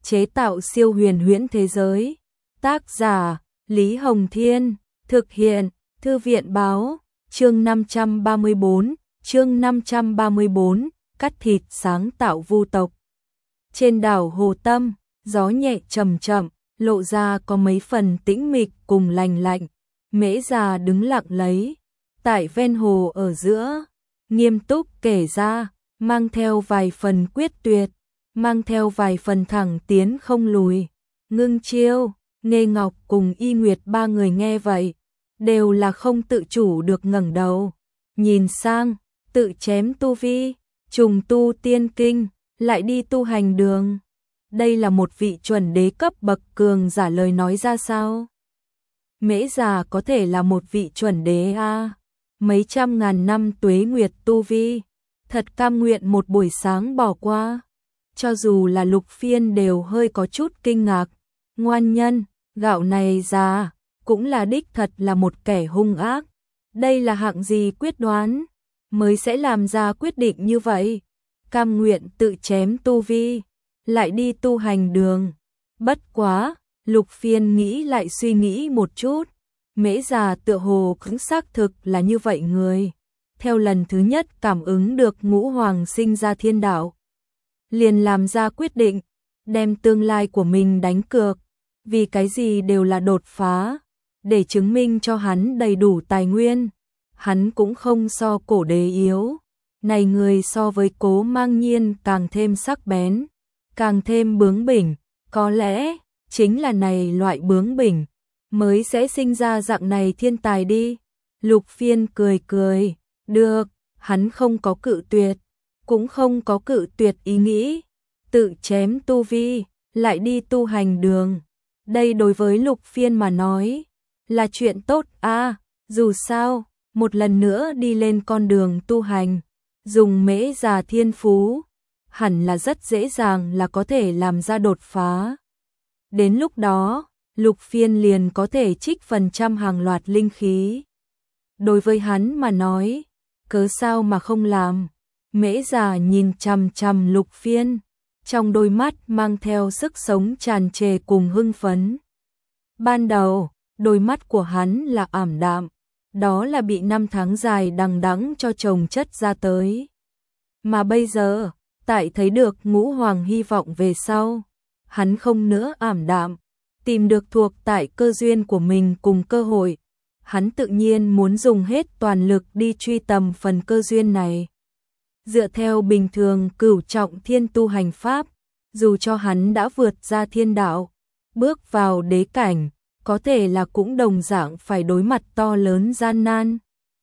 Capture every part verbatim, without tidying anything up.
chế tạo siêu huyền huyễn thế giới. Tác giả Lý Hồng Thiên, thực hiện Thư viện Báo, chương năm trăm ba mươi bốn, chương năm trăm ba mươi bốn, cắt thịt sáng tạo vu tộc. Trên đảo Hồ Tâm, gió nhẹ chậm chậm, lộ ra có mấy phần tĩnh mịch cùng lành lạnh. Mễ già đứng lặng lấy, tại ven hồ ở giữa, nghiêm túc kể ra, mang theo vài phần quyết tuyệt, mang theo vài phần thẳng tiến không lùi. Ngưng Chiêu, Nghê Ngọc cùng Y Nguyệt ba người nghe vậy, đều là không tự chủ được ngẩng đầu, nhìn sang, tự chém tu vi, trùng tu tiên kinh, lại đi tu hành đường. Đây là một vị chuẩn đế cấp bậc cường giả lời nói ra sao? Mễ già có thể là một vị chuẩn đế a, à? Mấy trăm ngàn năm tuế nguyệt tu vi, thật cam nguyện một buổi sáng bỏ qua. Cho dù là Lục Phiên đều hơi có chút kinh ngạc. Ngoan nhân, gạo này già, cũng là đích thật là một kẻ hung ác. Đây là hạng gì quyết đoán, mới sẽ làm ra quyết định như vậy? Cam nguyện tự chém tu vi, lại đi tu hành đường. Bất quá, Lục Phiên nghĩ lại suy nghĩ một chút. Mễ già tựa hồ cũng xác thực là như vậy người. Theo lần thứ nhất cảm ứng được ngũ hoàng sinh ra thiên đạo, liền làm ra quyết định, đem tương lai của mình đánh cược. Vì cái gì đều là đột phá, để chứng minh cho hắn đầy đủ tài nguyên. Hắn cũng không so cổ đế yếu. Này người so với Cố Mang Nhiên càng thêm sắc bén, càng thêm bướng bỉnh. Có lẽ, chính là này loại bướng bỉnh, mới sẽ sinh ra dạng này thiên tài đi. Lục Phiên cười cười, được, hắn không có cự tuyệt, cũng không có cự tuyệt ý nghĩ. Tự chém tu vi, lại đi tu hành đường. Đây đối với Lục Phiên mà nói, là chuyện tốt à, dù sao, một lần nữa đi lên con đường tu hành, dùng mễ già thiên phú, hẳn là rất dễ dàng là có thể làm ra đột phá. Đến lúc đó, Lục Phiên liền có thể trích phần trăm hàng loạt linh khí. Đối với hắn mà nói, cớ sao mà không làm? Mễ già nhìn chằm chằm Lục Phiên, trong đôi mắt mang theo sức sống tràn trề cùng hưng phấn. Ban đầu, đôi mắt của hắn là ảm đạm, đó là bị năm tháng dài đằng đẵng cho chồng chất ra tới. Mà bây giờ, tại thấy được ngũ hoàng hy vọng về sau, hắn không nữa ảm đạm, tìm được thuộc tại cơ duyên của mình cùng cơ hội. Hắn tự nhiên muốn dùng hết toàn lực đi truy tầm phần cơ duyên này. Dựa theo bình thường cửu trọng thiên tu hành pháp, dù cho hắn đã vượt ra thiên đạo, bước vào đế cảnh, có thể là cũng đồng dạng phải đối mặt to lớn gian nan.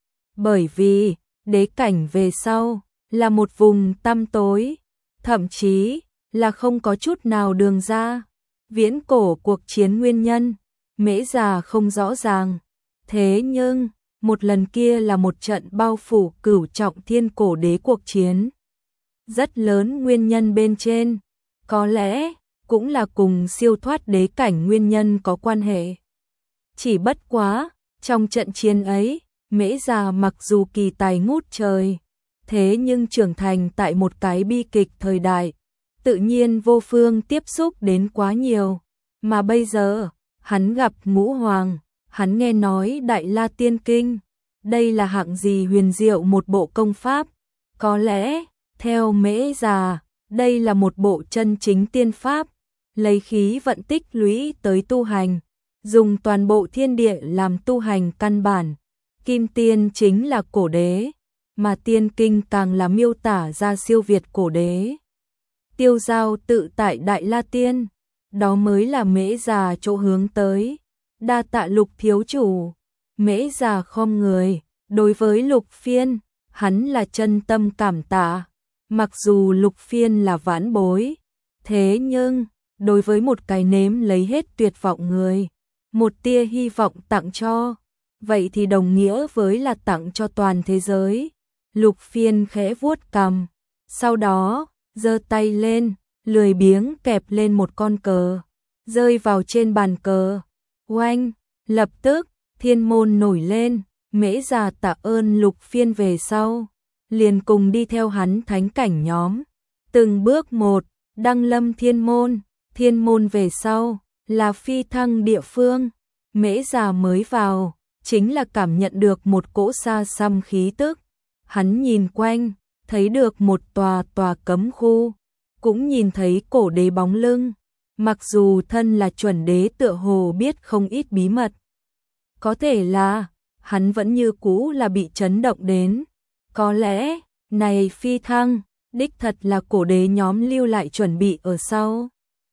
Bởi vì, đế cảnh về sau, là một vùng tăm tối, thậm chí là không có chút nào đường ra. Viễn cổ cuộc chiến nguyên nhân, Mễ già không rõ ràng. Thế nhưng, một lần kia là một trận bao phủ cửu trọng thiên cổ đế cuộc chiến. Rất lớn nguyên nhân bên trên, có lẽ cũng là cùng siêu thoát đế cảnh nguyên nhân có quan hệ. Chỉ bất quá, trong trận chiến ấy, Mễ già mặc dù kỳ tài ngút trời, thế nhưng trưởng thành tại một cái bi kịch thời đại, tự nhiên vô phương tiếp xúc đến quá nhiều. Mà bây giờ, hắn gặp ngũ hoàng, hắn nghe nói Đại La Tiên Kinh, đây là hạng gì huyền diệu một bộ công pháp. Có lẽ, theo Mễ già, đây là một bộ chân chính tiên pháp, lấy khí vận tích lũy tới tu hành, dùng toàn bộ thiên địa làm tu hành căn bản. Kim Tiên chính là cổ đế, mà Tiên Kinh càng là miêu tả ra siêu việt cổ đế. Tiêu giao tự tại Đại La Tiên, đó mới là Mễ già chỗ hướng tới. Đa tạ Lục thiếu chủ. Mễ già khom người, đối với Lục Phiên, hắn là chân tâm cảm tạ. Mặc dù Lục Phiên là vãn bối, thế nhưng, đối với một cái nếm lấy hết tuyệt vọng người, một tia hy vọng tặng cho, vậy thì đồng nghĩa với là tặng cho toàn thế giới. Lục Phiên khẽ vuốt cằm, sau đó, giơ tay lên, lười biếng kẹp lên một con cờ, rơi vào trên bàn cờ. Oanh, lập tức, thiên môn nổi lên. Mễ già tạ ơn Lục Phiên về sau, liền cùng đi theo hắn thánh cảnh nhóm, từng bước một, đăng lâm thiên môn. thiên môn về sau, là phi thăng địa phương. Mễ Già mới vào, chính là cảm nhận được một cỗ xa xăm khí tức. Hắn nhìn quanh, thấy được một tòa tòa cấm khu, cũng nhìn thấy cổ đế bóng lưng. Mặc dù thân là chuẩn đế tựa hồ biết không ít bí mật. Có thể là, hắn vẫn như cũ là bị chấn động đến. Có lẽ, này phi thăng, đích thật là cổ đế nhóm lưu lại chuẩn bị ở sau.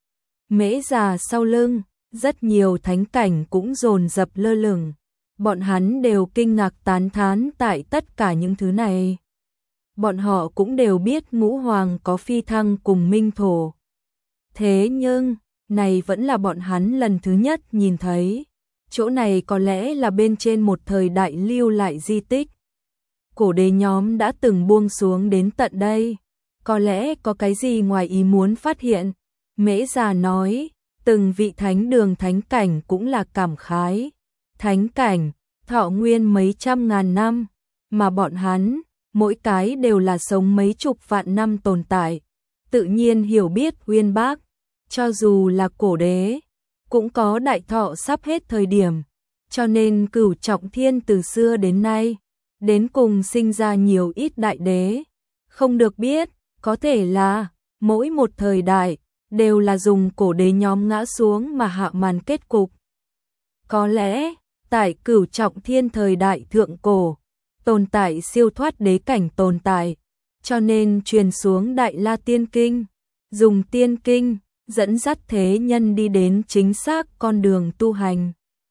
Mễ Già sau lưng, rất nhiều thánh cảnh cũng dồn dập lơ lửng. Bọn hắn đều kinh ngạc tán thán tại tất cả những thứ này. Bọn họ cũng đều biết Ngũ Hoàng có phi thăng cùng Minh Thổ. Thế nhưng, này vẫn là bọn hắn lần thứ nhất nhìn thấy. Chỗ này có lẽ là bên trên một thời đại lưu lại di tích. Cổ đế nhóm đã từng buông xuống đến tận đây. Có lẽ có cái gì ngoài ý muốn phát hiện. Mễ Già nói, từng vị thánh đường thánh cảnh cũng là cảm khái. Thánh cảnh, thọ nguyên mấy trăm ngàn năm, mà bọn hắn, mỗi cái đều là sống mấy chục vạn năm tồn tại. Tự nhiên hiểu biết uyên bác, cho dù là cổ đế, cũng có đại thọ sắp hết thời điểm. Cho nên Cửu Trọng Thiên từ xưa đến nay, đến cùng sinh ra nhiều ít đại đế. Không được biết, có thể là, mỗi một thời đại, đều là dùng cổ đế nhóm ngã xuống mà hạ màn kết cục. Có lẽ, tại Cửu Trọng Thiên thời đại thượng cổ, tồn tại siêu thoát đế cảnh tồn tại, cho nên truyền xuống Đại La Tiên Kinh, dùng tiên kinh, dẫn dắt thế nhân đi đến chính xác con đường tu hành.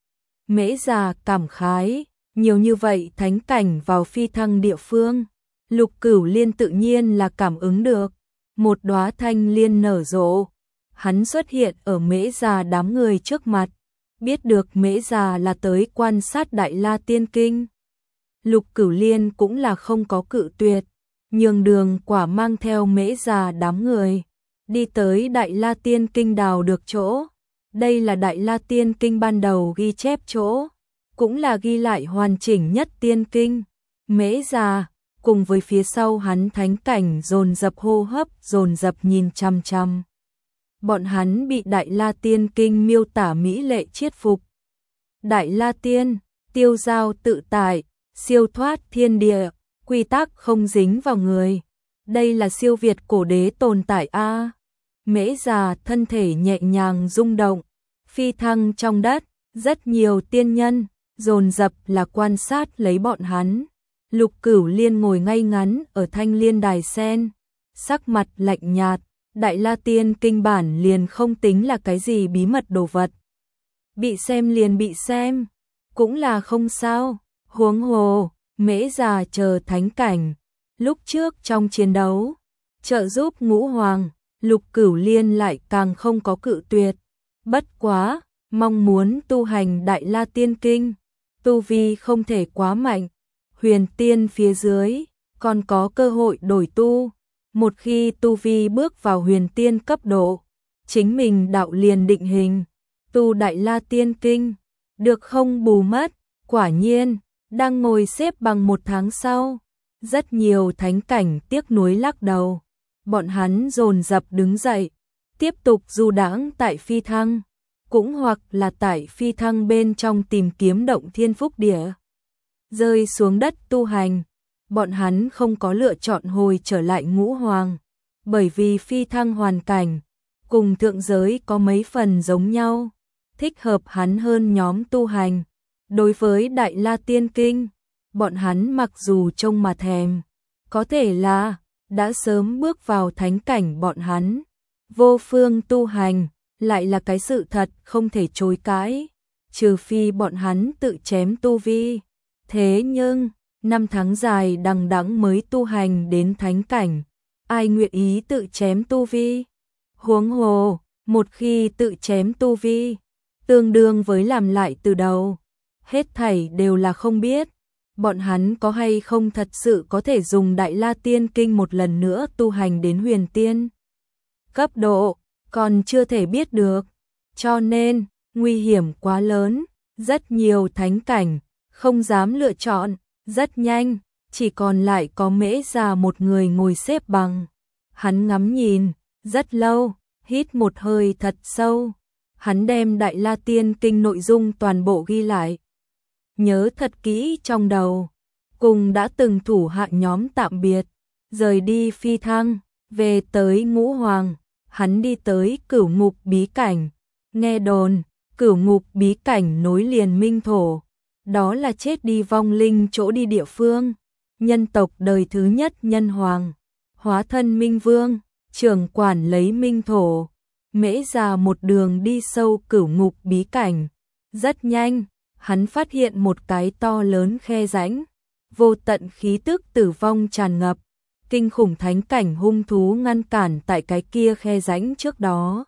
Mễ Già cảm khái, nhiều như vậy thánh cảnh vào phi thăng địa phương, Lục Cửu Liên tự nhiên là cảm ứng được, một đóa thanh liên nở rộ, hắn xuất hiện ở Mễ Già đám người trước mặt, biết được Mễ Già là tới quan sát Đại La Tiên Kinh. Lục Cửu Liên cũng là không có cự tuyệt, nhường đường quả mang theo Mễ Già đám người, đi tới Đại La Tiên Kinh đào được chỗ. Đây là Đại La Tiên Kinh ban đầu ghi chép chỗ, cũng là ghi lại hoàn chỉnh nhất tiên kinh. Mễ Già, cùng với phía sau hắn thánh cảnh dồn dập hô hấp, dồn dập nhìn chăm chăm. Bọn hắn bị Đại La Tiên Kinh miêu tả mỹ lệ chiết phục. Đại La Tiên, tiêu giao tự tại, siêu thoát thiên địa, quy tắc không dính vào người. Đây là siêu việt cổ đế tồn tại a. Mễ Già thân thể nhẹ nhàng rung động, phi thăng trong đất, rất nhiều tiên nhân dồn dập là quan sát lấy bọn hắn. Lục Cửu Liên ngồi ngay ngắn ở thanh liên đài sen, sắc mặt lạnh nhạt. Đại La Tiên Kinh bản liền không tính là cái gì bí mật đồ vật. Bị xem liền bị xem, cũng là không sao. Huống hồ, Mễ Già chờ thánh cảnh, lúc trước trong chiến đấu, trợ giúp Ngũ Hoàng, Lục Cửu Liên lại càng không có cự tuyệt. Bất quá, mong muốn tu hành Đại La Tiên Kinh, tu vi không thể quá mạnh, huyền tiên phía dưới, còn có cơ hội đổi tu. Một khi tu vi bước vào huyền tiên cấp độ, chính mình đạo liền định hình, tu Đại La Tiên Kinh, được không bù mất. Quả nhiên, đang ngồi xếp bằng một tháng sau, rất nhiều thánh cảnh tiếc nuối lắc đầu. Bọn hắn dồn dập đứng dậy, tiếp tục du đãng tại phi thăng, cũng hoặc là tại phi thăng bên trong tìm kiếm động thiên phúc địa. Rơi xuống đất tu hành, bọn hắn không có lựa chọn hồi trở lại Ngũ Hoàng, bởi vì phi thăng hoàn cảnh, cùng thượng giới có mấy phần giống nhau, thích hợp hắn hơn nhóm tu hành. Đối với Đại La Tiên Kinh, bọn hắn mặc dù trông mà thèm, có thể là đã sớm bước vào thánh cảnh bọn hắn. Vô phương tu hành, lại là cái sự thật không thể chối cãi, trừ phi bọn hắn tự chém tu vi. Thế nhưng, năm tháng dài đằng đẵng mới tu hành đến thánh cảnh, ai nguyện ý tự chém tu vi? Huống hồ, một khi tự chém tu vi, tương đương với làm lại từ đầu. Hết thảy đều là không biết, bọn hắn có hay không thật sự có thể dùng Đại La Tiên Kinh một lần nữa tu hành đến huyền tiên cấp độ, còn chưa thể biết được. Cho nên, nguy hiểm quá lớn, rất nhiều thánh cảnh không dám lựa chọn. Rất nhanh, chỉ còn lại có Mễ Già một người ngồi xếp bằng. Hắn ngắm nhìn rất lâu, hít một hơi thật sâu, hắn đem Đại La Tiên Kinh nội dung toàn bộ ghi lại. Nhớ thật kỹ trong đầu, cùng đã từng thủ hạ nhóm tạm biệt, rời đi phi thăng, về tới Ngũ Hoàng, hắn đi tới Cửu Ngục bí cảnh, nghe đồn, Cửu Ngục bí cảnh nối liền minh thổ, đó là chết đi vong linh chỗ đi địa phương, nhân tộc đời thứ nhất nhân hoàng, hóa thân minh vương, trưởng quản lấy minh thổ. Mễ Già một đường đi sâu Cửu Ngục bí cảnh, rất nhanh, hắn phát hiện một cái to lớn khe rãnh, vô tận khí tức tử vong tràn ngập, kinh khủng thánh cảnh hung thú ngăn cản tại cái kia khe rãnh trước đó.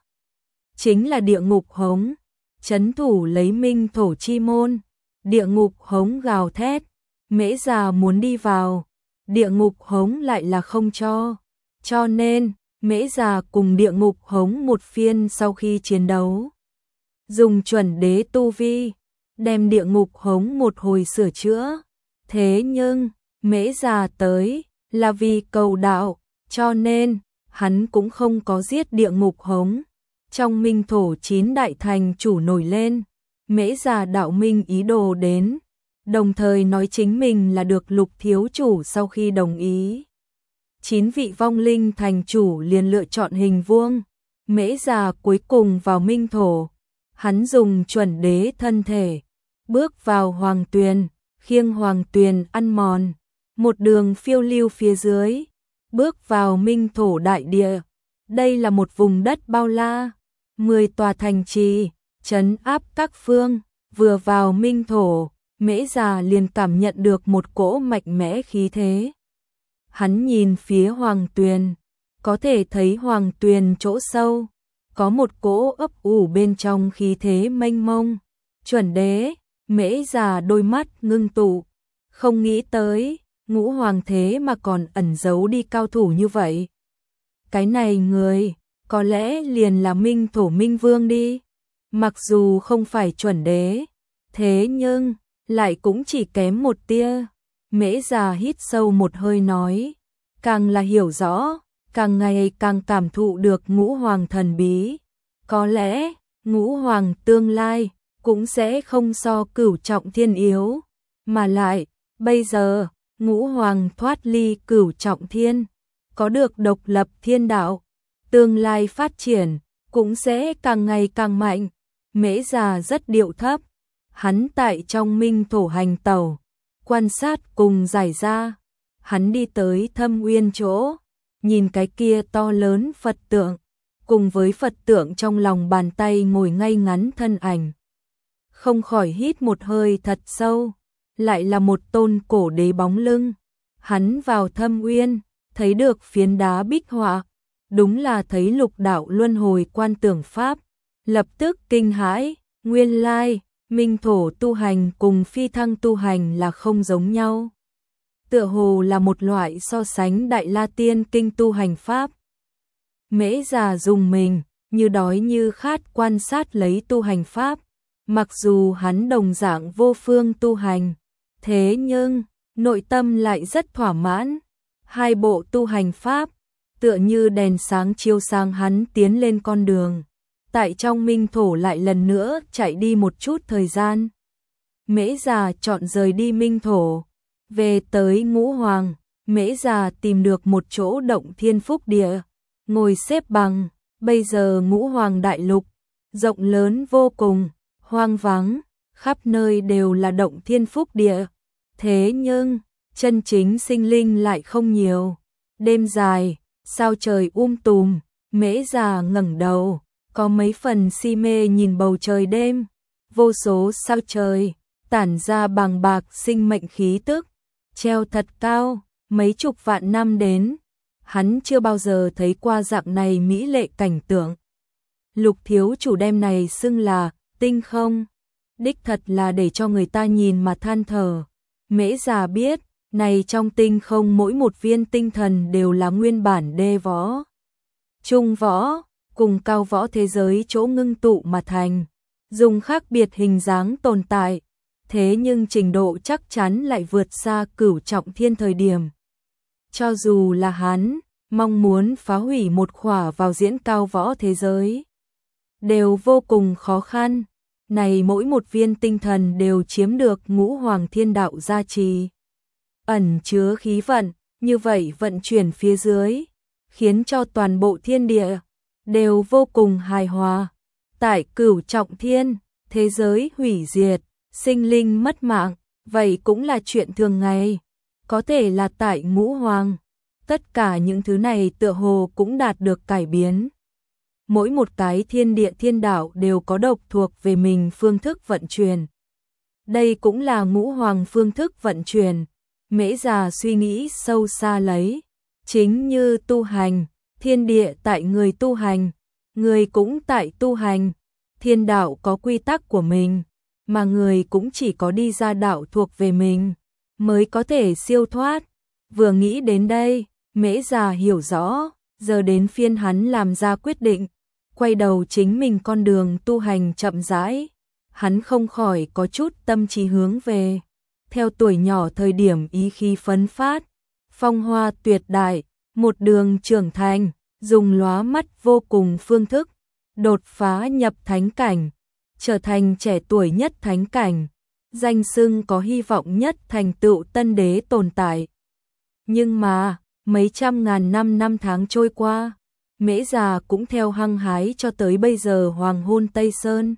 Chính là địa ngục hống, trấn thủ lấy minh thổ chi môn, địa ngục hống gào thét, Mễ Già muốn đi vào, địa ngục hống lại là không cho, cho nên Mễ Già cùng địa ngục hống một phiên sau khi chiến đấu, dùng chuẩn đế tu vi, đem địa ngục hống một hồi sửa chữa. Thế nhưng, Mễ Già tới, là vì cầu đạo, cho nên, hắn cũng không có giết địa ngục hống. Trong minh thổ chín đại thành chủ nổi lên, Mễ Già đạo minh ý đồ đến, đồng thời nói chính mình là được Lục thiếu chủ sau khi đồng ý. Chín vị vong linh thành chủ liền lựa chọn hình vuông, Mễ Già cuối cùng vào minh thổ, hắn dùng chuẩn đế thân thể, bước vào hoàng tuyền, khiêng hoàng tuyền ăn mòn, một đường phiêu lưu phía dưới, bước vào minh thổ đại địa. Đây là một vùng đất bao la, mười tòa thành trì, trấn áp các phương, vừa vào minh thổ, Mễ Già liền cảm nhận được một cỗ mạnh mẽ khí thế. Hắn nhìn phía hoàng tuyền, có thể thấy hoàng tuyền chỗ sâu, có một cỗ ấp ủ bên trong khí thế mênh mông. Chuẩn đế, Mễ Già đôi mắt ngưng tụ, không nghĩ tới, Ngũ Hoàng thế mà còn ẩn giấu đi cao thủ như vậy. Cái này người, có lẽ liền là minh thổ minh vương đi, mặc dù không phải chuẩn đế, thế nhưng, lại cũng chỉ kém một tia. Mễ Già hít sâu một hơi nói, càng là hiểu rõ, càng ngày càng cảm thụ được Ngũ Hoàng thần bí. Có lẽ, Ngũ Hoàng tương lai, cũng sẽ không so Cửu Trọng Thiên yếu, mà lại, bây giờ, Ngũ Hoàng thoát ly Cửu Trọng Thiên, có được độc lập thiên đạo, tương lai phát triển, cũng sẽ càng ngày càng mạnh. Mễ Già rất điệu thấp, hắn tại trong minh thổ hành tẩu, quan sát cùng giải ra, hắn đi tới Thâm Uyên chỗ, nhìn cái kia to lớn Phật tượng, cùng với Phật tượng trong lòng bàn tay ngồi ngay ngắn thân ảnh. Không khỏi hít một hơi thật sâu, lại là một tôn cổ đế bóng lưng. Hắn vào Thâm Uyên, thấy được phiến đá bích họa, đúng là thấy lục đạo luân hồi quan tưởng pháp, lập tức kinh hãi, nguyên lai, minh thổ tu hành cùng phi thăng tu hành là không giống nhau. Tựa hồ là một loại so sánh Đại La Tiên Kinh tu hành pháp. Mễ Già dùng mình, như đói như khát quan sát lấy tu hành pháp, mặc dù hắn đồng dạng vô phương tu hành, thế nhưng, nội tâm lại rất thỏa mãn. Hai bộ tu hành pháp, tựa như đèn sáng chiếu sáng hắn tiến lên con đường. Tại trong minh thổ lại lần nữa chạy đi một chút thời gian. Mễ Già chọn rời đi minh thổ, về tới Ngũ Hoàng, Mễ Già tìm được một chỗ động thiên phúc địa, ngồi xếp bằng. Bây giờ Ngũ Hoàng đại lục, rộng lớn vô cùng, hoang vắng, khắp nơi đều là động thiên phúc địa. Thế nhưng, chân chính sinh linh lại không nhiều. Đêm dài, sao trời um tùm, Mễ Già ngẩng đầu, có mấy phần si mê nhìn bầu trời đêm, vô số sao trời, tản ra bàng bạc sinh mệnh khí tức, treo thật cao, mấy chục vạn năm đến, hắn chưa bao giờ thấy qua dạng này mỹ lệ cảnh tượng. Lục thiếu chủ đem này xưng là tinh không, đích thật là để cho người ta nhìn mà than thở. Mễ Già biết, này trong tinh không mỗi một viên tinh thần đều là nguyên bản đê võ, trung võ, cùng cao võ thế giới chỗ ngưng tụ mà thành, dùng khác biệt hình dáng tồn tại, thế nhưng trình độ chắc chắn lại vượt xa Cửu Trọng Thiên thời điểm. Cho dù là hắn, mong muốn phá hủy một khỏa vào diễn cao võ thế giới, đều vô cùng khó khăn. Này mỗi một viên tinh thần đều chiếm được ngũ hoàng thiên đạo gia trì, ẩn chứa khí vận, như vậy vận chuyển phía dưới, khiến cho toàn bộ thiên địa đều vô cùng hài hòa. Tại cửu trọng thiên, thế giới hủy diệt, sinh linh mất mạng, vậy cũng là chuyện thường ngày. Có thể là tại ngũ hoàng, tất cả những thứ này tựa hồ cũng đạt được cải biến. Mỗi một cái thiên địa thiên đạo đều có độc thuộc về mình phương thức vận chuyển. Đây cũng là ngũ hoàng phương thức vận chuyển. Mễ Già suy nghĩ sâu xa lấy, chính như tu hành, thiên địa tại người tu hành, người cũng tại tu hành, thiên đạo có quy tắc của mình, mà người cũng chỉ có đi ra đạo thuộc về mình, mới có thể siêu thoát. Vừa nghĩ đến đây, Mễ Già hiểu rõ, giờ đến phiên hắn làm ra quyết định, quay đầu chính mình con đường tu hành chậm rãi, hắn không khỏi có chút tâm trí hướng về. Theo tuổi nhỏ thời điểm ý khí phấn phát, phong hoa tuyệt đại, một đường trưởng thành, dùng lóa mắt vô cùng phương thức, đột phá nhập thánh cảnh, trở thành trẻ tuổi nhất thánh cảnh, danh xưng có hy vọng nhất thành tựu tân đế tồn tại. Nhưng mà, mấy trăm ngàn năm năm tháng trôi qua, Mễ Già cũng theo hăng hái cho tới bây giờ hoàng hôn Tây Sơn.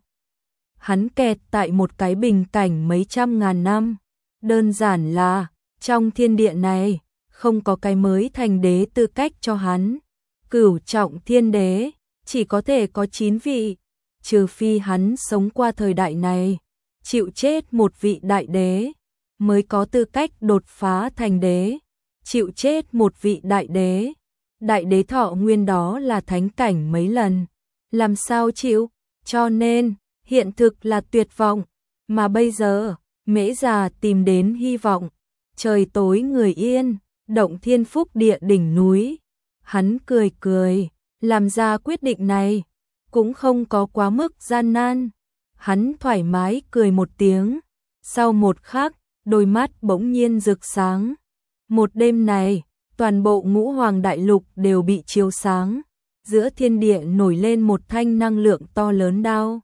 Hắn kẹt tại một cái bình cảnh mấy trăm ngàn năm. Đơn giản là, trong thiên địa này, không có cái mới thành đế tư cách cho hắn. Cửu trọng thiên đế, chỉ có thể có chín vị, trừ phi hắn sống qua thời đại này, chịu chết một vị đại đế, mới có tư cách đột phá thành đế. Chịu chết một vị đại đế, đại đế thọ nguyên đó là thánh cảnh mấy lần, làm sao chịu, cho nên, hiện thực là tuyệt vọng, mà bây giờ, Mễ Già tìm đến hy vọng, trời tối người yên, động thiên phúc địa đỉnh núi. Hắn cười cười, làm ra quyết định này, cũng không có quá mức gian nan. Hắn thoải mái cười một tiếng, sau một khắc, đôi mắt bỗng nhiên rực sáng. Một đêm này, toàn bộ ngũ hoàng đại lục đều bị chiếu sáng, giữa thiên địa nổi lên một thanh năng lượng to lớn đao.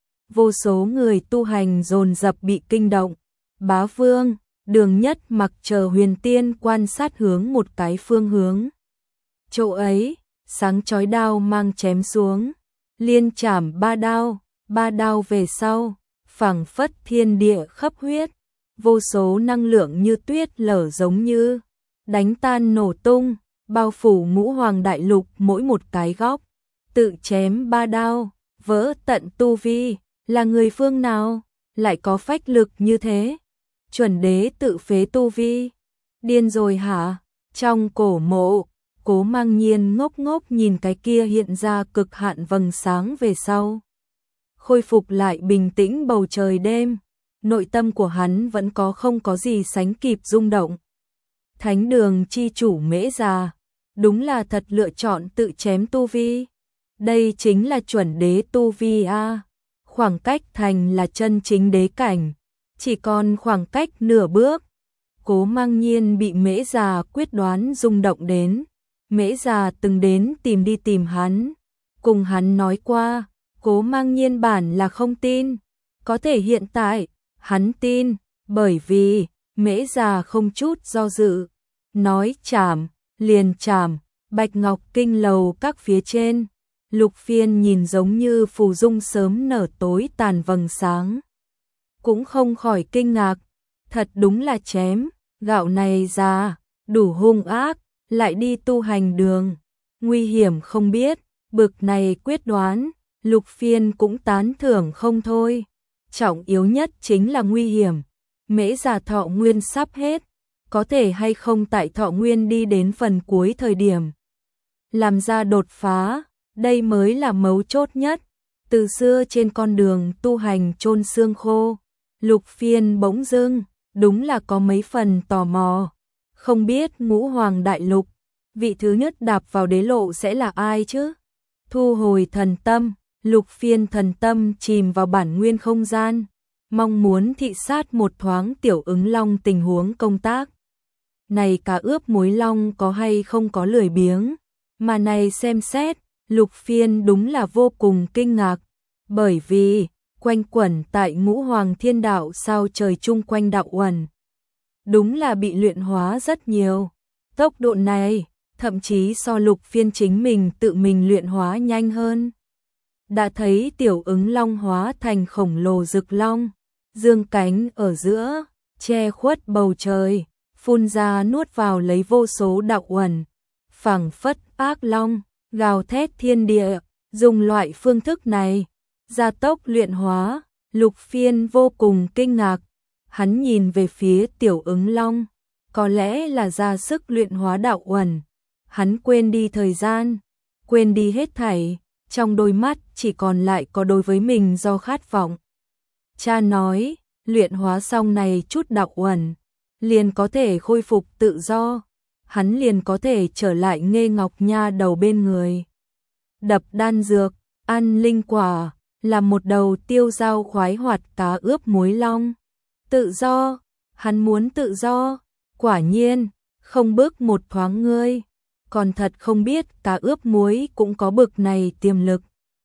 Vô số người tu hành dồn dập bị kinh động. Bá Vương, Đường Nhất Mặc chờ huyền tiên quan sát hướng một cái phương hướng. Chỗ ấy, sáng chói đao mang chém xuống, liên chảm ba đao, ba đao về sau, phảng phất thiên địa khắp huyết, vô số năng lượng như tuyết lở giống như đánh tan nổ tung, bao phủ ngũ hoàng đại lục mỗi một cái góc. Tự chém ba đao, vỡ tận tu vi, là người phương nào, lại có phách lực như thế? Chuẩn đế tự phế tu vi, điên rồi hả? Trong cổ mộ, Cố Mang Nhiên ngốc ngốc nhìn cái kia hiện ra cực hạn vầng sáng về sau. Khôi phục lại bình tĩnh bầu trời đêm, nội tâm của hắn vẫn có không có gì sánh kịp rung động. Thánh đường chi chủ Mễ Già, đúng là thật lựa chọn tự chém tu vi. Đây chính là chuẩn đế tu vi a. Khoảng cách thành là chân chính đế cảnh, chỉ còn khoảng cách nửa bước. Cố Mang Nhiên bị Mễ Già quyết đoán rung động đến. Mễ Già từng đến tìm đi tìm hắn, cùng hắn nói qua, Cố Mang Nhiên bản là không tin. Có thể hiện tại, hắn tin, bởi vì Mễ Già không chút do dự, nói chảm, liền chảm. Bạch Ngọc Kinh lầu các phía trên, Lục Phiên nhìn giống như phù dung sớm nở tối tàn vầng sáng, cũng không khỏi kinh ngạc, thật đúng là chém, gạo này già, đủ hung ác, lại đi tu hành đường, nguy hiểm không biết, bực này quyết đoán, Lục Phiên cũng tán thưởng không thôi. Trọng yếu nhất chính là nguy hiểm, Mễ Già thọ nguyên sắp hết, có thể hay không tại thọ nguyên đi đến phần cuối thời điểm làm ra đột phá, đây mới là mấu chốt nhất. Từ xưa trên con đường tu hành chôn xương khô, Lục Phiên bỗng dưng, đúng là có mấy phần tò mò. Không biết ngũ hoàng đại lục, vị thứ nhất đạp vào đế lộ sẽ là ai chứ? Thu hồi thần tâm, Lục Phiên thần tâm chìm vào bản nguyên không gian, mong muốn thị sát một thoáng Tiểu Ứng Long tình huống công tác. này cá ướp muối long có hay không có lười biếng, mà này xem xét, Lục Phiên đúng là vô cùng kinh ngạc, bởi vì quanh quẩn tại Ngũ Hoàng Thiên Đạo sao trời chung quanh đạo uẩn, đúng là bị luyện hóa rất nhiều. Tốc độ này, thậm chí so Lục Phiên chính mình tự mình luyện hóa nhanh hơn. Đã thấy tiểu ứng long hóa thành khổng lồ rực long, dương cánh ở giữa, che khuất bầu trời, phun ra nuốt vào lấy vô số đạo uẩn, phảng phất ác long, gào thét thiên địa, dùng loại phương thức này, gia tốc luyện hóa. Lục Phiên vô cùng kinh ngạc, hắn nhìn về phía tiểu ứng long, có lẽ là ra sức luyện hóa đạo uẩn, hắn quên đi thời gian, quên đi hết thảy, trong đôi mắt chỉ còn lại có đối với mình do khát vọng. Cha nói, luyện hóa xong này chút đạo uẩn, liền có thể khôi phục tự do, hắn liền có thể trở lại Nghê Ngọc Nha đầu bên người. Đập đan dược, ăn linh quả, là một đầu tiêu dao khoái hoạt cá ướp muối long. Tự do, hắn muốn tự do, quả nhiên, không bước một thoáng ngươi, còn thật không biết cá ướp muối cũng có bực này tiềm lực.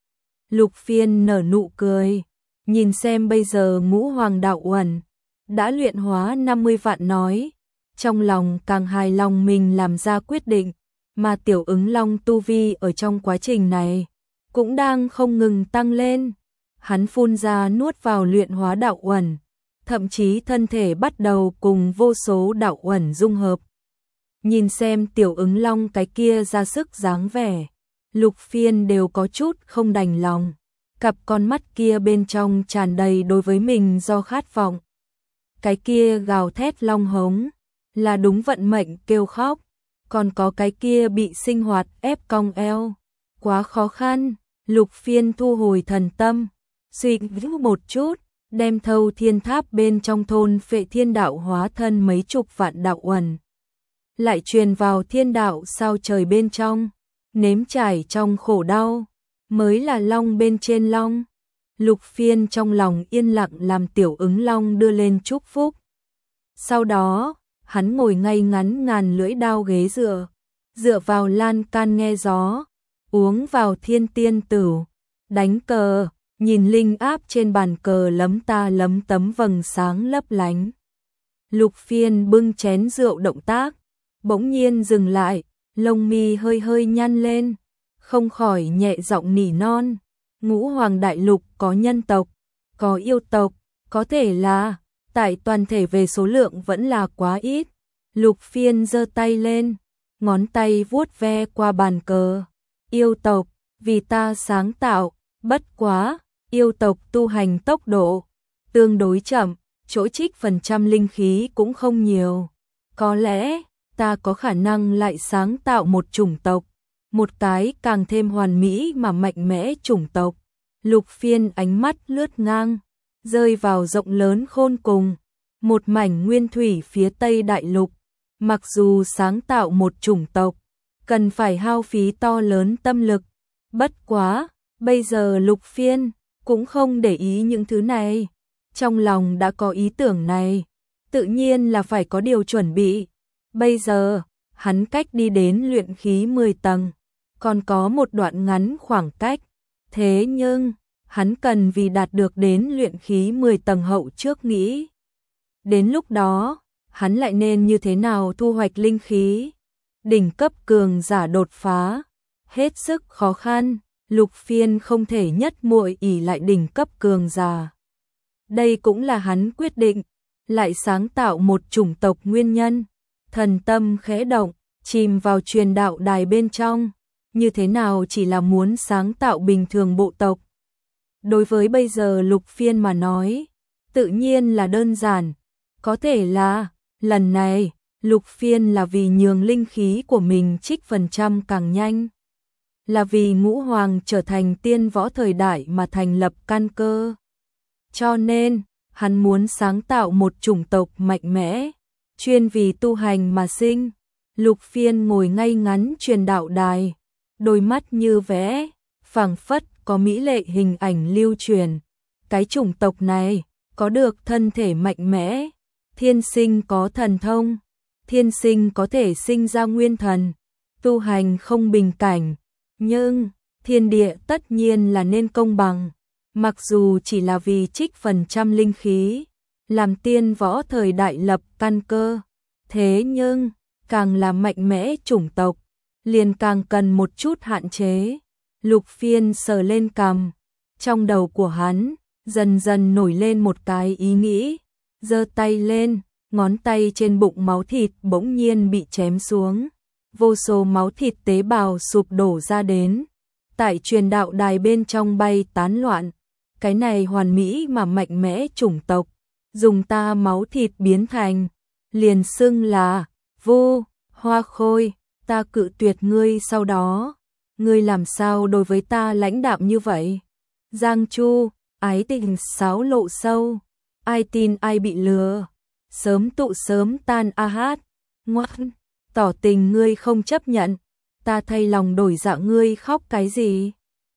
Lục Phiên nở nụ cười, nhìn xem bây giờ Ngũ Hoàng đạo uẩn đã luyện hóa năm mươi vạn nói, trong lòng càng hài lòng mình làm ra quyết định, mà tiểu ứng long tu vi ở trong quá trình này cũng đang không ngừng tăng lên. Hắn phun ra nuốt vào luyện hóa đạo uẩn, thậm chí thân thể bắt đầu cùng vô số đạo uẩn dung hợp. Nhìn xem tiểu ứng long cái kia ra sức dáng vẻ, Lục Phiên đều có chút không đành lòng, cặp con mắt kia bên trong tràn đầy đối với mình do khát vọng. Cái kia gào thét long hống, là đúng vận mệnh kêu khóc, còn có cái kia bị sinh hoạt ép cong eo, quá khó khăn. Lục Phiên thu hồi thần tâm, suy nghĩ một chút, đem thâu thiên tháp bên trong thôn Phệ Thiên Đạo hóa thân mấy chục vạn đạo uẩn, lại truyền vào thiên đạo sao trời bên trong, nếm trải trong khổ đau, mới là long bên trên long. Lục Phiên trong lòng yên lặng làm tiểu ứng long đưa lên chúc phúc. Sau đó, hắn ngồi ngay ngắn ngàn lưỡi đao ghế dựa, dựa vào lan can nghe gió, uống vào thiên tiên tửu, đánh cờ, nhìn linh áp trên bàn cờ lấm ta lấm tấm vầng sáng lấp lánh. Lục Phiên bưng chén rượu động tác, bỗng nhiên dừng lại, lông mi hơi hơi nhăn lên, không khỏi nhẹ giọng nỉ non. Ngũ Hoàng đại lục có nhân tộc, có yêu tộc, có thể là, tại toàn thể về số lượng vẫn là quá ít. Lục Phiên giơ tay lên, ngón tay vuốt ve qua bàn cờ. Yêu tộc, vì ta sáng tạo, bất quá, yêu tộc tu hành tốc độ tương đối chậm, chỗ trích phần trăm linh khí cũng không nhiều. Có lẽ, ta có khả năng lại sáng tạo một chủng tộc, một cái càng thêm hoàn mỹ mà mạnh mẽ chủng tộc. Lục Phiên ánh mắt lướt ngang, rơi vào rộng lớn khôn cùng, một mảnh nguyên thủy phía tây đại lục. Mặc dù sáng tạo một chủng tộc, cần phải hao phí to lớn tâm lực, bất quá, bây giờ Lục Phiên cũng không để ý những thứ này. Trong lòng đã có ý tưởng này, tự nhiên là phải có điều chuẩn bị. Bây giờ, hắn cách đi đến luyện khí mười tầng, còn có một đoạn ngắn khoảng cách. Thế nhưng, hắn cần vì đạt được đến luyện khí mười tầng hậu trước nghĩ. Đến lúc đó, hắn lại nên như thế nào thu hoạch linh khí? Đỉnh cấp cường giả đột phá, hết sức khó khăn, Lục Phiên không thể nhất muội ỷ lại đỉnh cấp cường giả. Đây cũng là hắn quyết định, lại sáng tạo một chủng tộc nguyên nhân. Thần tâm khẽ động, chìm vào truyền đạo đài bên trong, như thế nào chỉ là muốn sáng tạo bình thường bộ tộc. Đối với bây giờ Lục Phiên mà nói, tự nhiên là đơn giản, có thể là, lần này, Lục Phiên là vì nhường linh khí của mình trích phần trăm càng nhanh. Là vì Ngũ Hoàng trở thành tiên võ thời đại mà thành lập căn cơ. Cho nên, hắn muốn sáng tạo một chủng tộc mạnh mẽ, chuyên vì tu hành mà sinh. Lục Phiên ngồi ngay ngắn truyền đạo đài, đôi mắt như vẽ, phảng phất có mỹ lệ hình ảnh lưu truyền. Cái chủng tộc này, có được thân thể mạnh mẽ, thiên sinh có thần thông, thiên sinh có thể sinh ra nguyên thần, tu hành không bình cảnh, nhưng thiên địa tất nhiên là nên công bằng, mặc dù chỉ là vì trích phần trăm linh khí, làm tiên võ thời đại lập căn cơ, thế nhưng càng là mạnh mẽ chủng tộc, liền càng cần một chút hạn chế. Lục Phiên sờ lên cằm, trong đầu của hắn dần dần nổi lên một cái ý nghĩ, giơ tay lên, ngón tay trên bụng máu thịt bỗng nhiên bị chém xuống, vô số máu thịt tế bào sụp đổ ra đến, tại truyền đạo đài bên trong bay tán loạn. Cái này hoàn mỹ mà mạnh mẽ chủng tộc, dùng ta máu thịt biến thành, liền xưng là Vu Hoa Khôi, ta cự tuyệt ngươi sau đó, ngươi làm sao đối với ta lãnh đạm như vậy? Giang Chu, ái tình sáo lộ sâu, ai tin ai bị lừa, sớm tụ sớm tan a hát, ngoan, tỏ tình ngươi không chấp nhận, ta thay lòng đổi dạ ngươi khóc cái gì?